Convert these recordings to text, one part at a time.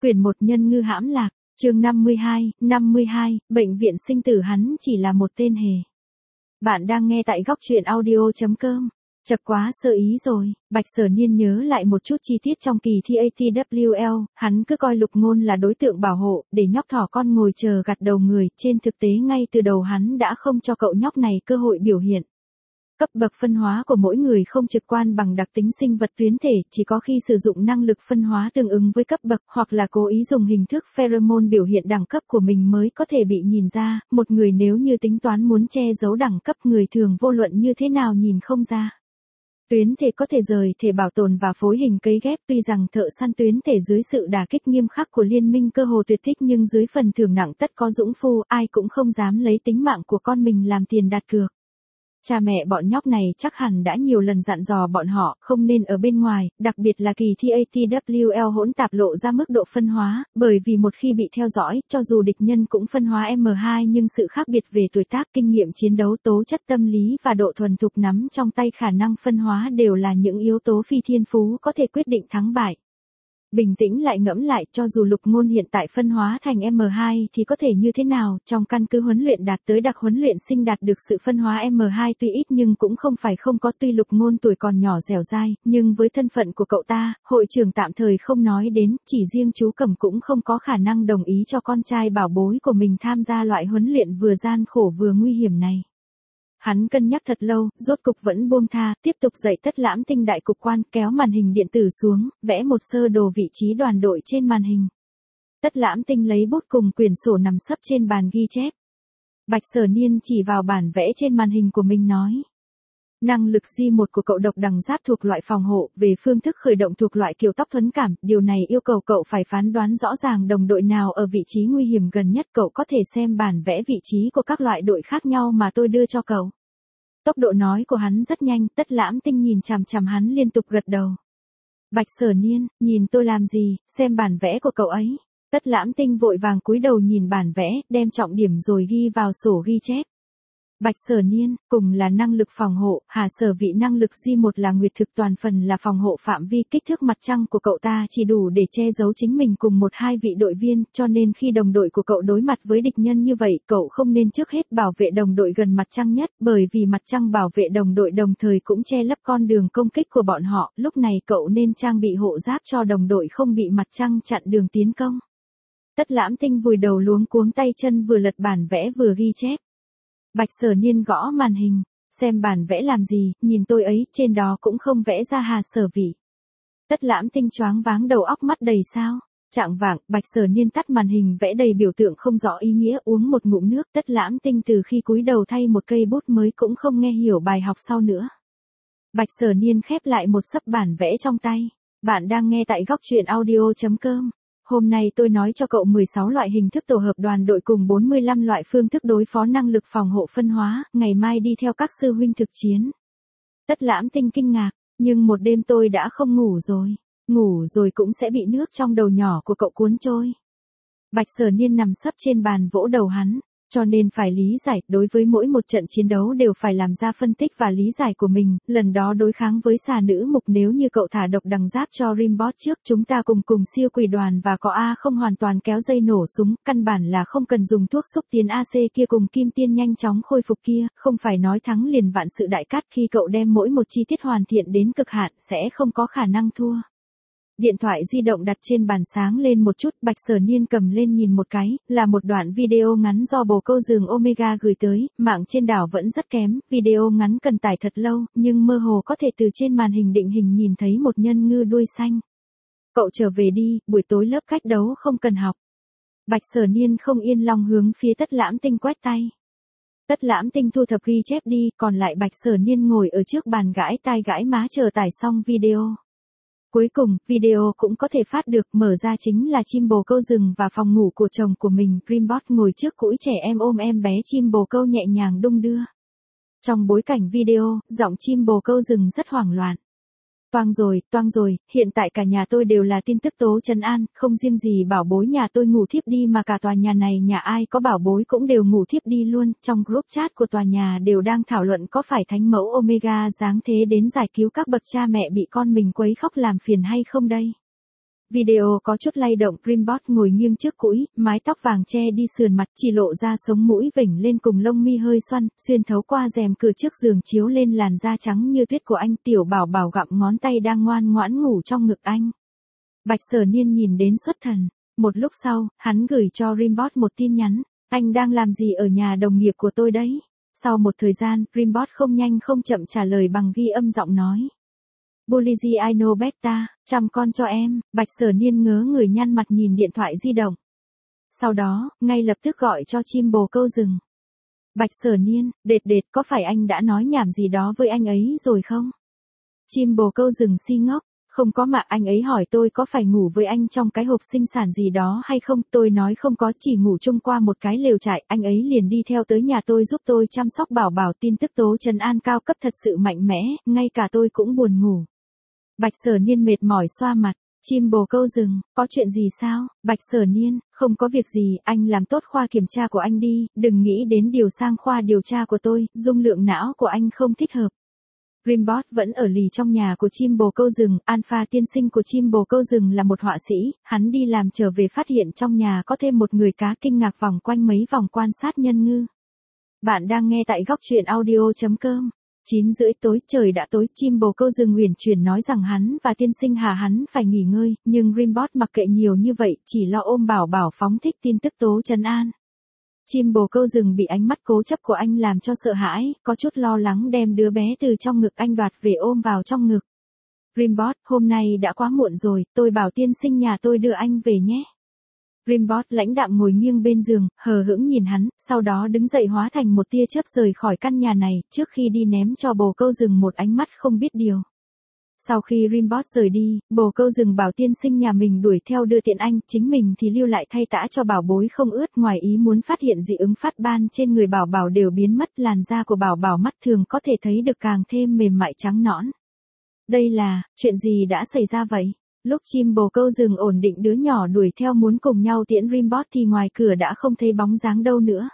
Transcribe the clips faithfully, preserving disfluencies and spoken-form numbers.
Quyển một Nhân ngư hãm lạc, chương năm mươi hai, năm mươi hai, bệnh viện sinh tử hắn chỉ là một tên hề. Bạn đang nghe tại góc truyện audio chấm com. Chật quá sơ ý rồi, Bạch Sở Niên nhớ lại một chút chi tiết trong kỳ thi a tê vê lờ, hắn cứ coi Lục Ngôn là đối tượng bảo hộ, để nhóc thỏ con ngồi chờ gặt đầu người, trên thực tế ngay từ đầu hắn đã không cho cậu nhóc này cơ hội biểu hiện. Cấp bậc phân hóa của mỗi người không trực quan bằng đặc tính sinh vật tuyến thể, chỉ có khi sử dụng năng lực phân hóa tương ứng với cấp bậc hoặc là cố ý dùng hình thức pheromone biểu hiện đẳng cấp của mình mới có thể bị nhìn ra. Một người nếu như tính toán muốn che giấu đẳng cấp, người thường vô luận như thế nào nhìn không ra. Tuyến thể có thể rời thể bảo tồn và phối hình cấy ghép, tuy rằng thợ săn tuyến thể dưới sự đả kích nghiêm khắc của liên minh cơ hồ tuyệt tích, nhưng dưới phần thưởng nặng tất có dũng phu, ai cũng không dám lấy tính mạng của con mình làm tiền đặt cược. Cha mẹ bọn nhóc này chắc hẳn đã nhiều lần dặn dò bọn họ không nên ở bên ngoài, đặc biệt là kỳ thi a tê vê lờ hỗn tạp lộ ra mức độ phân hóa, bởi vì một khi bị theo dõi, cho dù địch nhân cũng phân hóa em hai nhưng sự khác biệt về tuổi tác, kinh nghiệm chiến đấu, tố chất tâm lý và độ thuần thục nắm trong tay khả năng phân hóa đều là những yếu tố phi thiên phú có thể quyết định thắng bại. Bình tĩnh lại ngẫm lại, cho dù Lục Ngôn hiện tại phân hóa thành em hai thì có thể như thế nào, trong căn cứ huấn luyện đạt tới đặc huấn luyện sinh đạt được sự phân hóa em hai tuy ít nhưng cũng không phải không có, tuy Lục Ngôn tuổi còn nhỏ dẻo dai, nhưng với thân phận của cậu ta, hội trưởng tạm thời không nói đến, chỉ riêng chú Cẩm cũng không có khả năng đồng ý cho con trai bảo bối của mình tham gia loại huấn luyện vừa gian khổ vừa nguy hiểm này. Hắn cân nhắc thật lâu, rốt cục vẫn buông tha, tiếp tục dạy Tất Lãm Tinh đại cục quan, kéo màn hình điện tử xuống, vẽ một sơ đồ vị trí đoàn đội trên màn hình. Tất Lãm Tinh lấy bút cùng quyển sổ nằm sấp trên bàn ghi chép. Bạch Sở Niên chỉ vào bản vẽ trên màn hình của mình nói. Năng lực G một của cậu độc đằng giáp thuộc loại phòng hộ, về phương thức khởi động thuộc loại kiểu tóc thuấn cảm, điều này yêu cầu cậu phải phán đoán rõ ràng đồng đội nào ở vị trí nguy hiểm gần nhất. Cậu có thể xem bản vẽ vị trí của các loại đội khác nhau mà tôi đưa cho cậu. Tốc độ nói của hắn rất nhanh, Tất Lãm Tinh nhìn chằm chằm hắn liên tục gật đầu. Bạch Sở Niên, nhìn tôi làm gì, xem bản vẽ của cậu ấy. Tất Lãm Tinh vội vàng cúi đầu nhìn bản vẽ, đem trọng điểm rồi ghi vào sổ ghi chép. Bạch Sở Niên, cùng là năng lực phòng hộ, Hà Sở vị năng lực G một là nguyệt thực, toàn phần là phòng hộ phạm vi, kích thước mặt trăng của cậu ta chỉ đủ để che giấu chính mình cùng một hai vị đội viên, cho nên khi đồng đội của cậu đối mặt với địch nhân như vậy, cậu không nên trước hết bảo vệ đồng đội gần mặt trăng nhất, bởi vì mặt trăng bảo vệ đồng đội đồng thời cũng che lấp con đường công kích của bọn họ, lúc này cậu nên trang bị hộ giáp cho đồng đội không bị mặt trăng chặn đường tiến công. Tất Lãm Tinh vùi đầu luống cuống, tay chân vừa lật bản vẽ vừa ghi chép. Bạch Sở Niên gõ màn hình, xem bản vẽ làm gì, nhìn tôi ấy, trên đó cũng không vẽ ra Hà Sở vị. Tất Lãm Tinh choáng váng, đầu óc mắt đầy sao. Chạng vạng, Bạch Sở Niên tắt màn hình vẽ đầy biểu tượng không rõ ý nghĩa, uống một ngụm nước. Tất Lãm Tinh từ khi cúi đầu thay một cây bút mới cũng không nghe hiểu bài học sau nữa. Bạch Sở Niên khép lại một sấp bản vẽ trong tay. Bạn đang nghe tại góc truyện audio chấm com. Hôm nay tôi nói cho cậu mười sáu loại hình thức tổ hợp đoàn đội cùng bốn mươi lăm loại phương thức đối phó năng lực phòng hộ phân hóa, ngày mai đi theo các sư huynh thực chiến. Tất Lãm Tinh kinh ngạc, nhưng một đêm tôi đã không ngủ rồi, ngủ rồi cũng sẽ bị nước trong đầu nhỏ của cậu cuốn trôi. Bạch Sở Niên nằm sấp trên bàn vỗ đầu hắn, cho nên phải lý giải, đối với mỗi một trận chiến đấu đều phải làm ra phân tích và lý giải của mình, lần đó đối kháng với xà nữ mục, nếu như cậu thả độc đằng giáp cho Rimbot trước, chúng ta cùng cùng siêu quỷ đoàn và có A không hoàn toàn kéo dây nổ súng, căn bản là không cần dùng thuốc xúc tiến a xê kia cùng kim tiên nhanh chóng khôi phục kia, không phải nói thắng liền vạn sự đại cát, khi cậu đem mỗi một chi tiết hoàn thiện đến cực hạn, sẽ không có khả năng thua. Điện thoại di động đặt trên bàn sáng lên một chút, Bạch Sở Niên cầm lên nhìn một cái, là một đoạn video ngắn do bồ câu rừng Omega gửi tới, mạng trên đảo vẫn rất kém, video ngắn cần tải thật lâu, nhưng mơ hồ có thể từ trên màn hình định hình nhìn thấy một nhân ngư đuôi xanh. Cậu trở về đi, buổi tối lớp cách đấu không cần học. Bạch Sở Niên không yên lòng hướng phía Tất Lãm Tinh quét tay. Tất Lãm Tinh thu thập ghi chép đi, còn lại Bạch Sở Niên ngồi ở trước bàn gãi tai gãi má chờ tải xong video. Cuối cùng, video cũng có thể phát được, mở ra chính là chim bồ câu rừng và phòng ngủ của chồng của mình, Rimbot ngồi trước cũi trẻ em ôm em bé chim bồ câu nhẹ nhàng đung đưa. Trong bối cảnh video, giọng chim bồ câu rừng rất hoảng loạn. Toang rồi, toang rồi, hiện tại cả nhà tôi đều là tin tức tố trấn an, không riêng gì bảo bối nhà tôi ngủ thiếp đi mà cả tòa nhà này nhà ai có bảo bối cũng đều ngủ thiếp đi luôn, trong group chat của tòa nhà đều đang thảo luận có phải thánh mẫu Omega giáng thế đến giải cứu các bậc cha mẹ bị con mình quấy khóc làm phiền hay không đây. Video có chút lay động, Rimbot ngồi nghiêng trước cũi, mái tóc vàng che đi sườn mặt, chỉ lộ ra sống mũi vểnh lên cùng lông mi hơi xoăn, xuyên thấu qua rèm cửa trước giường chiếu lên làn da trắng như tuyết của anh. Tiểu Bảo Bảo gặm ngón tay đang ngoan ngoãn ngủ trong ngực anh. Bạch Sở Niên nhìn đến xuất thần. Một lúc sau, hắn gửi cho Rimbot một tin nhắn, anh đang làm gì ở nhà đồng nghiệp của tôi đấy? Sau một thời gian, Rimbot không nhanh không chậm trả lời bằng ghi âm giọng nói. Buliji I know better, chăm con cho em. Bạch Sở Niên ngớ người nhăn mặt nhìn điện thoại di động. Sau đó, ngay lập tức gọi cho chim bồ câu rừng. Bạch Sở Niên, đệt đệt, có phải anh đã nói nhảm gì đó với anh ấy rồi không? Chim bồ câu rừng si ngốc. Không có mà, anh ấy hỏi tôi có phải ngủ với anh trong cái hộp sinh sản gì đó hay không, tôi nói không có, chỉ ngủ chung qua một cái lều trại, anh ấy liền đi theo tới nhà tôi giúp tôi chăm sóc Bảo Bảo. Tin tức tố trấn an cao cấp thật sự mạnh mẽ, ngay cả tôi cũng buồn ngủ. Bạch Sở Niên mệt mỏi xoa mặt. Chim bồ câu rừng, có chuyện gì sao? Bạch Sở Niên, không có việc gì, anh làm tốt khoa kiểm tra của anh đi, đừng nghĩ đến điều sang khoa điều tra của tôi, dung lượng não của anh không thích hợp. Rimbot vẫn ở lì trong nhà của chim bồ câu rừng. Alpha tiên sinh của chim bồ câu rừng là một họa sĩ, hắn đi làm trở về phát hiện trong nhà có thêm một người cá, kinh ngạc vòng quanh mấy vòng quan sát nhân ngư. Bạn đang nghe tại góc truyện audio chấm com. chín rưỡi tối, trời đã tối, chim bồ câu rừng uyển chuyển nói rằng hắn và tiên sinh Hà hắn phải nghỉ ngơi, nhưng Rimbot mặc kệ nhiều như vậy, chỉ lo ôm Bảo Bảo phóng thích tin tức tố trấn an. Chim bồ câu rừng bị ánh mắt cố chấp của anh làm cho sợ hãi, có chút lo lắng đem đứa bé từ trong ngực anh đoạt về ôm vào trong ngực. Rimbot, hôm nay đã quá muộn rồi, tôi bảo tiên sinh nhà tôi đưa anh về nhé. Rimbot lãnh đạm ngồi nghiêng bên giường, hờ hững nhìn hắn, sau đó đứng dậy hóa thành một tia chớp rời khỏi căn nhà này, trước khi đi ném cho bồ câu rừng một ánh mắt không biết điều. Sau khi Rimbot rời đi, bồ câu rừng bảo tiên sinh nhà mình đuổi theo đưa tiện anh, chính mình thì lưu lại thay tã cho bảo bối không ướt. Ngoài ý muốn phát hiện dị ứng phát ban trên người Bảo Bảo đều biến mất, làn da của Bảo Bảo mắt thường có thể thấy được càng thêm mềm mại trắng nõn. Đây là, chuyện gì đã xảy ra vậy? Lúc chim bồ câu rừng ổn định đứa nhỏ đuổi theo muốn cùng nhau tiễn Rimbot thì ngoài cửa đã không thấy bóng dáng đâu nữa.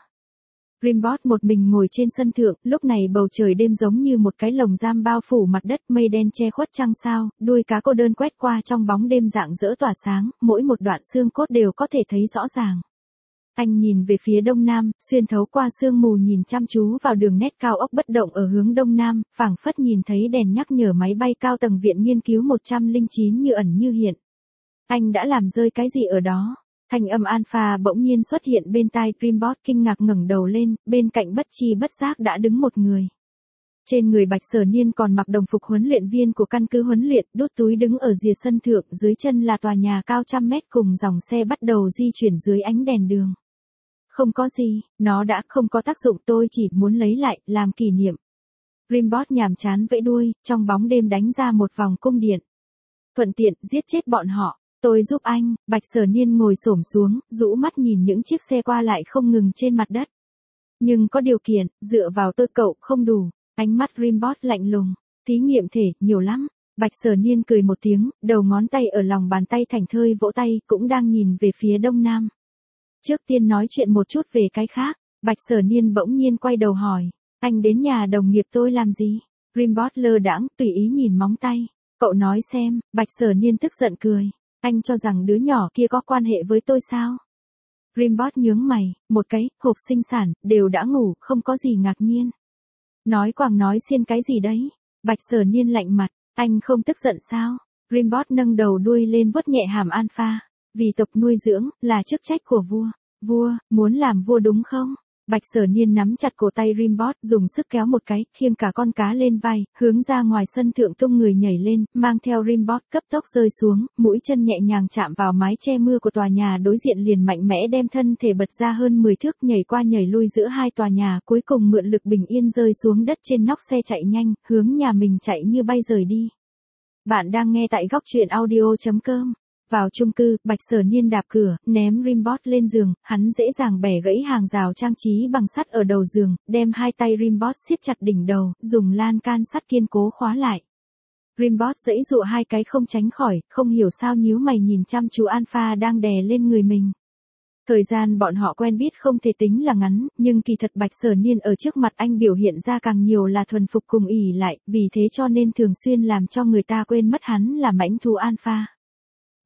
Rimbot một mình ngồi trên sân thượng, lúc này bầu trời đêm giống như một cái lồng giam bao phủ mặt đất, mây đen che khuất trăng sao, đuôi cá cô đơn quét qua trong bóng đêm rạng rỡ tỏa sáng, mỗi một đoạn xương cốt đều có thể thấy rõ ràng. Anh nhìn về phía đông nam, xuyên thấu qua sương mù nhìn chăm chú vào đường nét cao ốc bất động ở hướng đông nam, phảng phất nhìn thấy đèn nhắc nhở máy bay cao tầng viện nghiên cứu một không chín như ẩn như hiện. Anh đã làm rơi cái gì ở đó? Thanh âm Alpha bỗng nhiên xuất hiện bên tai. Rimbot kinh ngạc ngẩng đầu lên, bên cạnh bất chi bất giác đã đứng một người. Trên người Bạch Sở Niên còn mặc đồng phục huấn luyện viên của căn cứ huấn luyện, đút túi đứng ở rìa sân thượng, dưới chân là tòa nhà cao trăm mét cùng dòng xe bắt đầu di chuyển dưới ánh đèn đường. Không có gì, nó đã không có tác dụng, tôi chỉ muốn lấy lại, làm kỷ niệm. Rimbot nhàm chán vẫy đuôi, trong bóng đêm đánh ra một vòng cung điện. Thuận tiện, giết chết bọn họ. Tôi giúp anh. Bạch Sở Niên ngồi xổm xuống, rũ mắt nhìn những chiếc xe qua lại không ngừng trên mặt đất. Nhưng có điều kiện, dựa vào tôi cậu không đủ. Ánh mắt Rimbot lạnh lùng. Thí nghiệm thể, nhiều lắm. Bạch Sở Niên cười một tiếng, đầu ngón tay ở lòng bàn tay thảnh thơi vỗ tay, cũng đang nhìn về phía đông nam. Trước tiên nói chuyện một chút về cái khác. Bạch Sở Niên bỗng nhiên quay đầu hỏi. Anh đến nhà đồng nghiệp tôi làm gì? Rimbot lơ đãng, tùy ý nhìn móng tay. Cậu nói xem. Bạch Sở Niên tức giận cười. Anh cho rằng đứa nhỏ kia có quan hệ với tôi sao? Rimbot nhướng mày, một cái, hộp sinh sản, đều đã ngủ, không có gì ngạc nhiên. Nói quàng nói xiên cái gì đấy? Bạch Sở Niên lạnh mặt, anh không tức giận sao? Rimbot nâng đầu đuôi lên vuốt nhẹ hàm Alpha. Vì tộc nuôi dưỡng, là chức trách của vua. Vua, muốn làm vua đúng không? Bạch Sở Niên nắm chặt cổ tay Rimbot, dùng sức kéo một cái, khiêng cả con cá lên vai, hướng ra ngoài sân thượng tung người nhảy lên, mang theo Rimbot cấp tốc rơi xuống, mũi chân nhẹ nhàng chạm vào mái che mưa của tòa nhà đối diện, liền mạnh mẽ đem thân thể bật ra hơn mười thước, nhảy qua nhảy lui giữa hai tòa nhà, cuối cùng mượn lực bình yên rơi xuống đất trên nóc xe chạy nhanh, hướng nhà mình chạy như bay rời đi. Bạn đang nghe tại góc truyện audio chấm com. Vào chung cư, Bạch Sở Niên đạp cửa, ném Rimbot lên giường, hắn dễ dàng bẻ gãy hàng rào trang trí bằng sắt ở đầu giường, đem hai tay Rimbot siết chặt đỉnh đầu, dùng lan can sắt kiên cố khóa lại. Rimbot giãy giụa hai cái không tránh khỏi, không hiểu sao nhíu mày nhìn chăm chú Alpha đang đè lên người mình. Thời gian bọn họ quen biết không thể tính là ngắn, nhưng kỳ thật Bạch Sở Niên ở trước mặt anh biểu hiện ra càng nhiều là thuần phục cùng ỷ lại, vì thế cho nên thường xuyên làm cho người ta quên mất hắn là mãnh thú Alpha.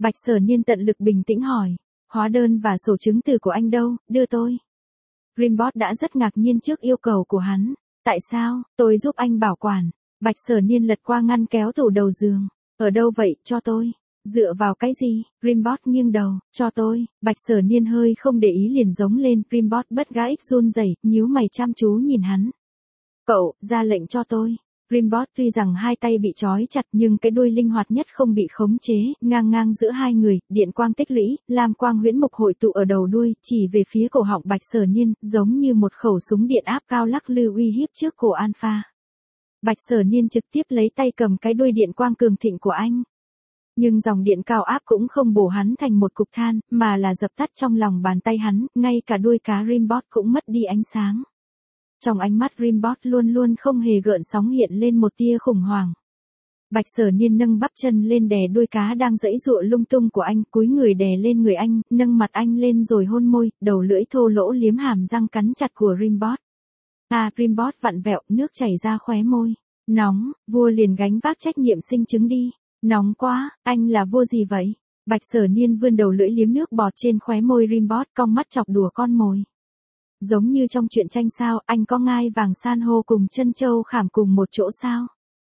Bạch Sở Niên tận lực bình tĩnh hỏi. Hóa đơn và sổ chứng từ của anh đâu, đưa tôi. Rimbot đã rất ngạc nhiên trước yêu cầu của hắn. Tại sao, tôi giúp anh bảo quản. Bạch Sở Niên lật qua ngăn kéo tủ đầu giường. Ở đâu vậy, cho tôi. Dựa vào cái gì? Rimbot nghiêng đầu, cho tôi. Bạch Sở Niên hơi không để ý liền giống lên. Rimbot bất gãi run rẩy, nhíu mày chăm chú nhìn hắn. Cậu, ra lệnh cho tôi. Rimbot tuy rằng hai tay bị trói chặt nhưng cái đuôi linh hoạt nhất không bị khống chế, ngang ngang giữa hai người, điện quang tích lũy, lam quang huyễn mục hội tụ ở đầu đuôi, chỉ về phía cổ họng Bạch Sở Niên, giống như một khẩu súng điện áp cao lắc lư uy hiếp trước cổ Alpha. Bạch Sở Niên trực tiếp lấy tay cầm cái đuôi điện quang cường thịnh của anh. Nhưng dòng điện cao áp cũng không bổ hắn thành một cục than, mà là dập tắt trong lòng bàn tay hắn, ngay cả đuôi cá Rimbot cũng mất đi ánh sáng. Trong ánh mắt Rimbot luôn luôn không hề gợn sóng hiện lên một tia khủng hoảng. Bạch Sở Niên nâng bắp chân lên đè đuôi cá đang giãy giụa lung tung của anh, cúi người đè lên người anh, nâng mặt anh lên rồi hôn môi, đầu lưỡi thô lỗ liếm hàm răng cắn chặt của Rimbot. À, Rimbot vặn vẹo, nước chảy ra khóe môi. Nóng, vua liền gánh vác trách nhiệm sinh chứng đi. Nóng quá, anh là vua gì vậy? Bạch Sở Niên vươn đầu lưỡi liếm nước bọt trên khóe môi Rimbot, cong mắt chọc đùa con mồi. Giống như trong truyện tranh sao, anh có ngai vàng san hô cùng chân châu khảm cùng một chỗ sao?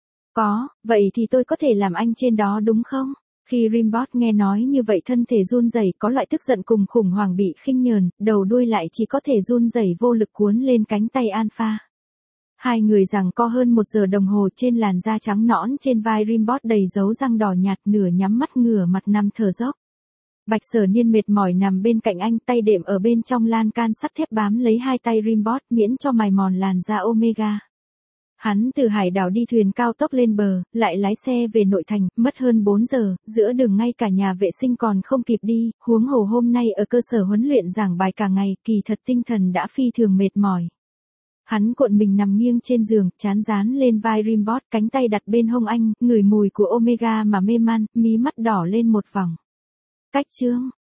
Có, vậy thì tôi có thể làm anh trên đó đúng không? Khi Rimbot nghe nói như vậy thân thể run rẩy, có loại tức giận cùng khủng hoảng bị khinh nhờn, đầu đuôi lại chỉ có thể run rẩy vô lực cuốn lên cánh tay Alpha. Hai người giằng co hơn một giờ đồng hồ trên làn da trắng nõn trên vai Rimbot đầy dấu răng đỏ nhạt, nửa nhắm mắt ngửa mặt nằm thở dốc. Bạch Sở Niên mệt mỏi nằm bên cạnh anh, tay đệm ở bên trong lan can sắt thép bám lấy hai tay Rimbot miễn cho mài mòn làn da Omega. Hắn từ hải đảo đi thuyền cao tốc lên bờ, lại lái xe về nội thành, mất hơn bốn giờ, giữa đường ngay cả nhà vệ sinh còn không kịp đi, huống hồ hôm nay ở cơ sở huấn luyện giảng bài cả ngày, kỳ thật tinh thần đã phi thường mệt mỏi. Hắn cuộn mình nằm nghiêng trên giường, trán dán lên vai Rimbot, cánh tay đặt bên hông anh, ngửi mùi của Omega mà mê man, mí mắt đỏ lên một vòng. Cách chương,